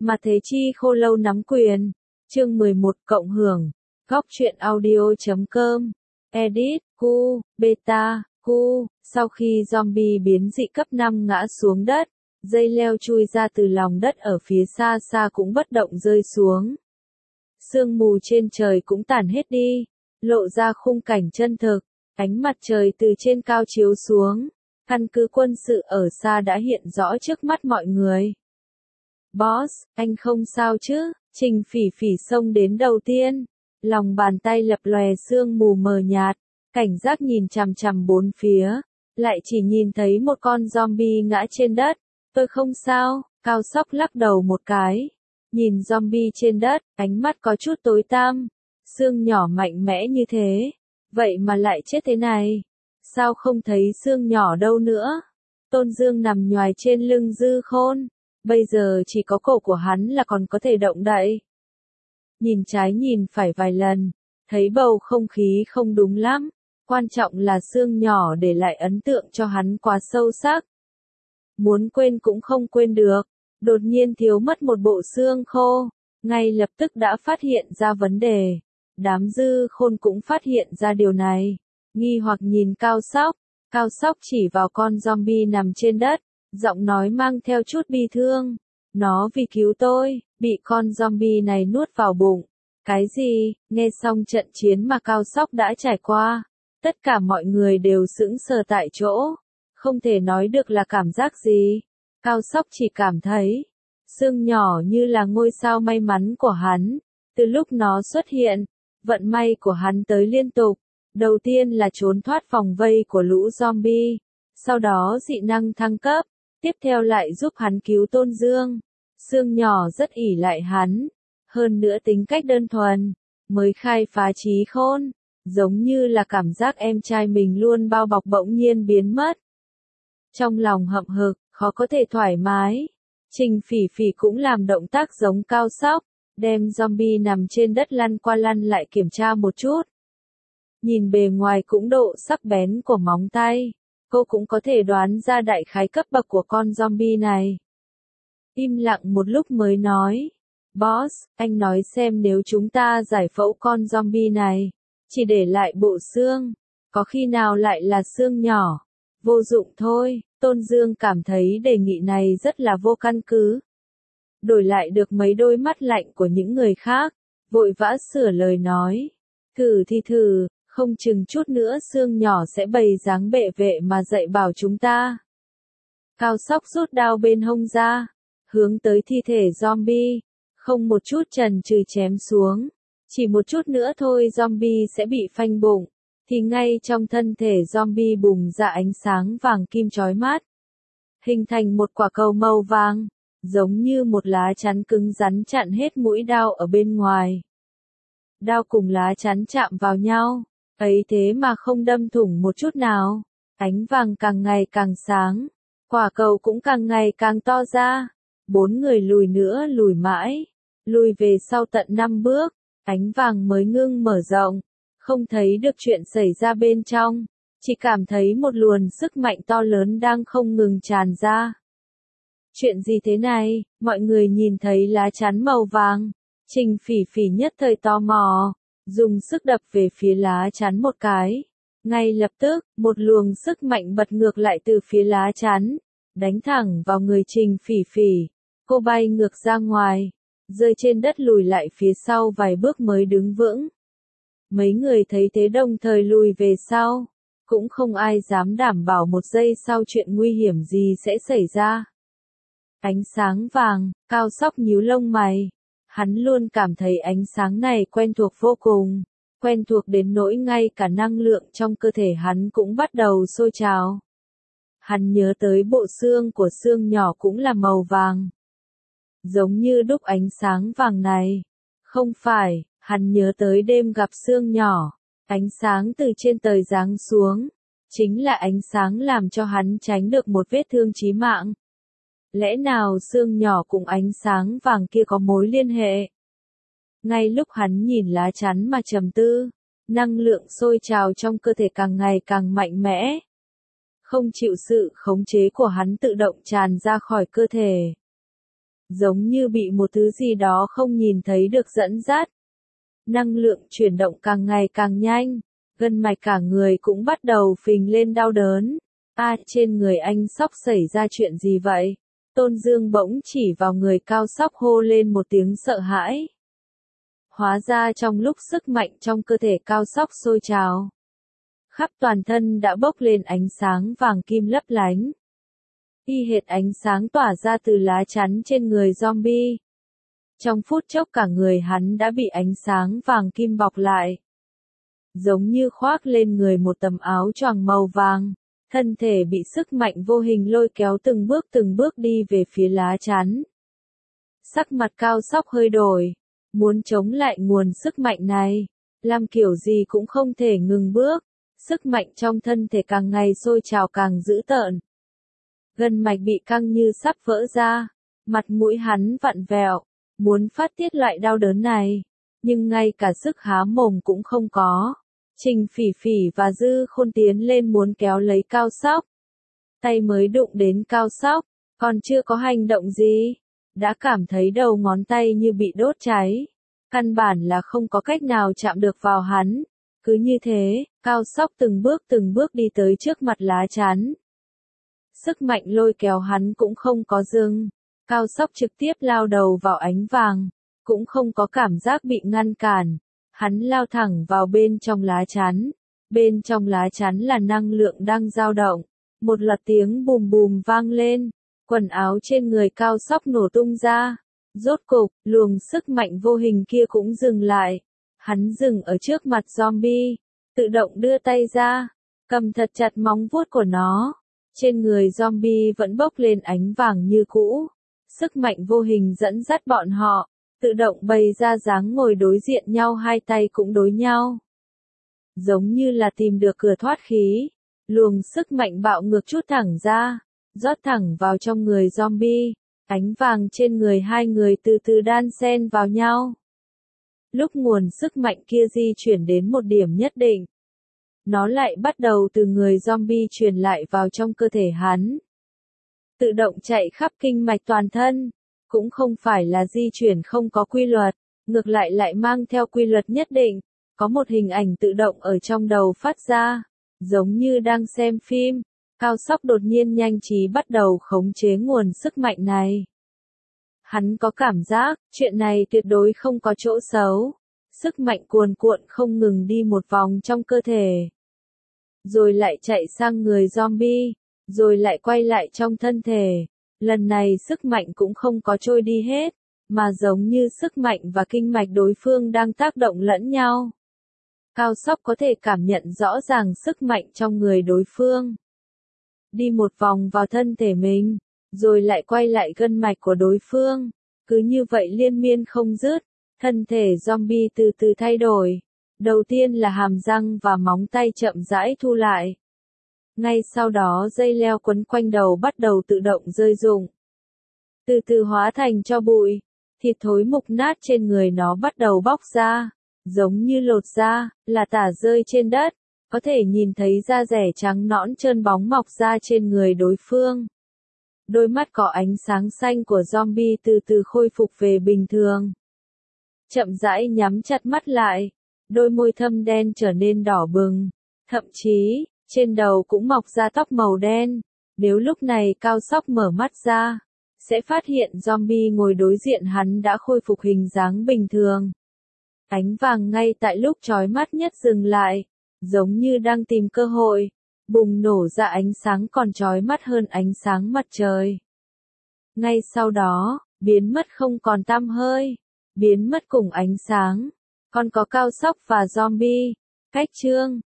Mà Thế Chi Khô Lâu nắm quyền. Chương 11 cộng hưởng. Góc truyện audio.com. Edit, Cu, Beta, Cu. Sau khi zombie biến dị cấp 5 ngã xuống đất, dây leo chui ra từ lòng đất ở phía xa xa cũng bất động rơi xuống. Sương mù trên trời cũng tản hết đi, lộ ra khung cảnh chân thực. Ánh mặt trời từ trên cao chiếu xuống, căn cứ quân sự ở xa đã hiện rõ trước mắt mọi người. Boss, anh không sao chứ? Trình Phỉ Phỉ xông đến đầu tiên, lòng bàn tay lập lòe sương mù mờ nhạt, cảnh giác nhìn chằm chằm bốn phía, lại chỉ nhìn thấy một con zombie ngã trên đất. Tôi không sao, Cao Sóc lắc đầu một cái, nhìn zombie trên đất, ánh mắt có chút tối tăm. Xương nhỏ mạnh mẽ như thế, vậy mà lại chết thế này. Sao không thấy xương nhỏ đâu nữa? Tôn Dương nằm nhoài trên lưng Dư Khôn, bây giờ chỉ có cổ của hắn là còn có thể động đậy. Nhìn trái nhìn phải vài lần, thấy bầu không khí không đúng lắm, quan trọng là xương nhỏ để lại ấn tượng cho hắn quá sâu sắc. Muốn quên cũng không quên được, đột nhiên thiếu mất một bộ xương khô, ngay lập tức đã phát hiện ra vấn đề. Đám Dư Khôn cũng phát hiện ra điều này, nghi hoặc nhìn Cao Sóc chỉ vào con zombie nằm trên đất, giọng nói mang theo chút bi thương. Nó vì cứu tôi, bị con zombie này nuốt vào bụng. Cái gì? Nghe xong trận chiến mà Cao Sóc đã trải qua, tất cả mọi người đều sững sờ tại chỗ, không thể nói được là cảm giác gì. Cao Sóc chỉ cảm thấy, xương nhỏ như là ngôi sao may mắn của hắn, từ lúc nó xuất hiện, vận may của hắn tới liên tục. Đầu tiên là trốn thoát vòng vây của lũ zombie, sau đó dị năng thăng cấp, tiếp theo lại giúp hắn cứu Tôn Dương. Xương nhỏ rất ỷ lại hắn, hơn nữa tính cách đơn thuần, mới khai phá trí khôn, giống như là cảm giác em trai mình luôn bao bọc bỗng nhiên biến mất. Trong lòng hậm hực, khó có thể thoải mái, Trình Phỉ Phỉ cũng làm động tác giống Cao Sóc, đem zombie nằm trên đất lăn qua lăn lại kiểm tra một chút. Nhìn bề ngoài cũng độ sắc bén của móng tay, cô cũng có thể đoán ra đại khái cấp bậc của con zombie này. Im lặng một lúc mới nói, Boss, anh nói xem nếu chúng ta giải phẫu con zombie này, chỉ để lại bộ xương, có khi nào lại là xương nhỏ? Vô dụng thôi. Tôn Dương cảm thấy đề nghị này rất là vô căn cứ. Đổi lại được mấy đôi mắt lạnh của những người khác, vội vã sửa lời nói. Thử thì thử, không chừng chút nữa xương nhỏ sẽ bày dáng bệ vệ mà dạy bảo chúng ta. Cao Sóc rút đao bên hông ra, hướng tới thi thể zombie, không một chút chần chừ chém xuống. Chỉ một chút nữa thôi zombie sẽ bị phanh bụng, thì ngay trong thân thể zombie bùng ra ánh sáng vàng kim chói mắt, hình thành một quả cầu màu vàng, giống như một lá chắn cứng rắn chặn hết mũi đao ở bên ngoài. Đao cùng lá chắn chạm vào nhau, ấy thế mà không đâm thủng một chút nào. Ánh vàng càng ngày càng sáng, quả cầu cũng càng ngày càng to ra. Bốn người lùi nữa lùi mãi, lùi về sau tận 5 bước, ánh vàng mới ngưng mở rộng, không thấy được chuyện xảy ra bên trong, chỉ cảm thấy một luồng sức mạnh to lớn đang không ngừng tràn ra. Chuyện gì thế này? Mọi người nhìn thấy lá chắn màu vàng, Trình Phỉ Phỉ nhất thời tò mò, dùng sức đập về phía lá chắn một cái. Ngay lập tức, một luồng sức mạnh bật ngược lại từ phía lá chắn, đánh thẳng vào người Trình Phỉ Phỉ. Cô bay ngược ra ngoài, rơi trên đất lùi lại phía sau vài bước mới đứng vững. Mấy người thấy thế đồng thời lùi về sau, cũng không ai dám đảm bảo một giây sau chuyện nguy hiểm gì sẽ xảy ra. Ánh sáng vàng, Cao Sóc nhíu lông mày. Hắn luôn cảm thấy ánh sáng này quen thuộc vô cùng, quen thuộc đến nỗi ngay cả năng lượng trong cơ thể hắn cũng bắt đầu sôi trào. Hắn nhớ tới bộ xương của xương nhỏ cũng là màu vàng, giống như đúc ánh sáng vàng này. Không phải, hắn nhớ tới đêm gặp xương nhỏ, ánh sáng từ trên trời giáng xuống, chính là ánh sáng làm cho hắn tránh được một vết thương chí mạng. Lẽ nào xương nhỏ cùng ánh sáng vàng kia có mối liên hệ? Ngay lúc hắn nhìn lá chắn mà trầm tư, năng lượng sôi trào trong cơ thể càng ngày càng mạnh mẽ. Không chịu sự khống chế của hắn tự động tràn ra khỏi cơ thể. giống như bị một thứ gì đó không nhìn thấy được dẫn dắt. Năng lượng chuyển động càng ngày càng nhanh, gân mạch cả người cũng bắt đầu phình lên đau đớn. Trên người anh Sóc xảy ra chuyện gì vậy? Tôn Dương bỗng chỉ vào người Cao Sóc hô lên một tiếng sợ hãi. Hóa ra trong lúc sức mạnh trong cơ thể Cao Sóc sôi trào, khắp toàn thân đã bốc lên ánh sáng vàng kim lấp lánh. Y hệt ánh sáng tỏa ra từ lá chắn trên người zombie. Trong phút chốc cả người hắn đã bị ánh sáng vàng kim bọc lại, giống như khoác lên người một tấm áo choàng màu vàng. Thân thể bị sức mạnh vô hình lôi kéo từng bước đi về phía lá chắn. Sắc mặt Cao Sóc hơi đổi, muốn chống lại nguồn sức mạnh này, làm kiểu gì cũng không thể ngừng bước. Sức mạnh trong thân thể càng ngày sôi trào càng dữ tợn. Gân mạch bị căng như sắp vỡ ra, mặt mũi hắn vặn vẹo, muốn phát tiết loại đau đớn này, nhưng ngay cả sức há mồm cũng không có. Trình Phỉ Phỉ và Dư Khôn tiến lên muốn kéo lấy Cao Sóc. Tay mới đụng đến Cao Sóc, còn chưa có hành động gì, đã cảm thấy đầu ngón tay như bị đốt cháy. Căn bản là không có cách nào chạm được vào hắn. Cứ như thế, Cao Sóc từng bước đi tới trước mặt lá chắn. Sức mạnh lôi kéo hắn cũng không có dừng. Cao Sóc trực tiếp lao đầu vào ánh vàng, cũng không có cảm giác bị ngăn cản. Hắn lao thẳng vào bên trong lá chắn. Bên trong lá chắn là năng lượng đang dao động. Một loạt tiếng bùm bùm vang lên. Quần áo trên người Cao Sóc nổ tung ra. Rốt cục, luồng sức mạnh vô hình kia cũng dừng lại. Hắn dừng ở trước mặt zombie. Tự động đưa tay ra, cầm thật chặt móng vuốt của nó. Trên người zombie vẫn bốc lên ánh vàng như cũ. Sức mạnh vô hình dẫn dắt bọn họ. Tự động bày ra dáng ngồi đối diện nhau, hai tay cũng đối nhau. Giống như là tìm được cửa thoát khí. Luồng sức mạnh bạo ngược trút thẳng ra, rót thẳng vào trong người zombie. Ánh vàng trên người hai người từ từ đan xen vào nhau. Lúc nguồn sức mạnh kia di chuyển đến một điểm nhất định, nó lại bắt đầu từ người zombie truyền lại vào trong cơ thể hắn. Tự động chạy khắp kinh mạch toàn thân. Cũng không phải là di chuyển không có quy luật, ngược lại lại mang theo quy luật nhất định. Có một hình ảnh tự động ở trong đầu phát ra, giống như đang xem phim. Cao Sóc đột nhiên nhanh trí bắt đầu khống chế nguồn sức mạnh này. Hắn có cảm giác, chuyện này tuyệt đối không có chỗ xấu. Sức mạnh cuồn cuộn không ngừng đi một vòng trong cơ thể. Rồi lại chạy sang người zombie, rồi lại quay lại trong thân thể. Lần này sức mạnh cũng không có trôi đi hết, mà giống như sức mạnh và kinh mạch đối phương đang tác động lẫn nhau. Cao Sóc có thể cảm nhận rõ ràng sức mạnh trong người đối phương. Đi một vòng vào thân thể mình, rồi lại quay lại gân mạch của đối phương. Cứ như vậy liên miên không dứt, thân thể zombie từ từ thay đổi. Đầu tiên là hàm răng và móng tay chậm rãi thu lại. Ngay sau đó dây leo quấn quanh đầu bắt đầu tự động rơi rụng. Từ từ hóa thành tro bụi, thịt thối mục nát trên người nó bắt đầu bóc ra, giống như lột da, là tả rơi trên đất, có thể nhìn thấy da rẻ trắng nõn trơn bóng mọc ra trên người đối phương. Đôi mắt có ánh sáng xanh của zombie từ từ khôi phục về bình thường. Chậm rãi nhắm chặt mắt lại, đôi môi thâm đen trở nên đỏ bừng, thậm chí, trên đầu cũng mọc ra tóc màu đen. Nếu lúc này Cao Sóc mở mắt ra, sẽ phát hiện zombie ngồi đối diện hắn đã khôi phục hình dáng bình thường. Ánh vàng ngay tại lúc chói mắt nhất dừng lại, giống như đang tìm cơ hội, bùng nổ ra ánh sáng còn chói mắt hơn ánh sáng mặt trời. Ngay sau đó, biến mất không còn tăm hơi, biến mất cùng ánh sáng, còn có Cao Sóc và zombie. Cách chương